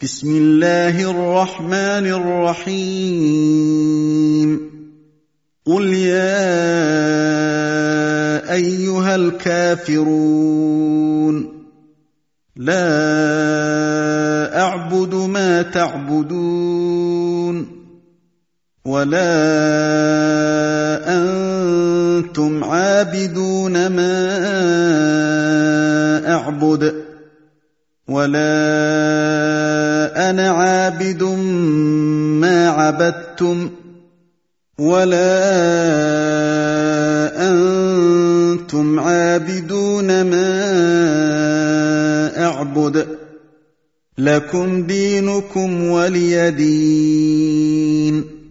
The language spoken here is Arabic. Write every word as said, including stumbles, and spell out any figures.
بسم الله الرحمن الرحيم قل يا أيها الكافرون لا أعبد ما تعبدون ولا أنتم عابدون ما أعبد ولا أنا عابد ما عبدتم ولا أنتم عابدون ما أعبد لكم دينكم ولي دين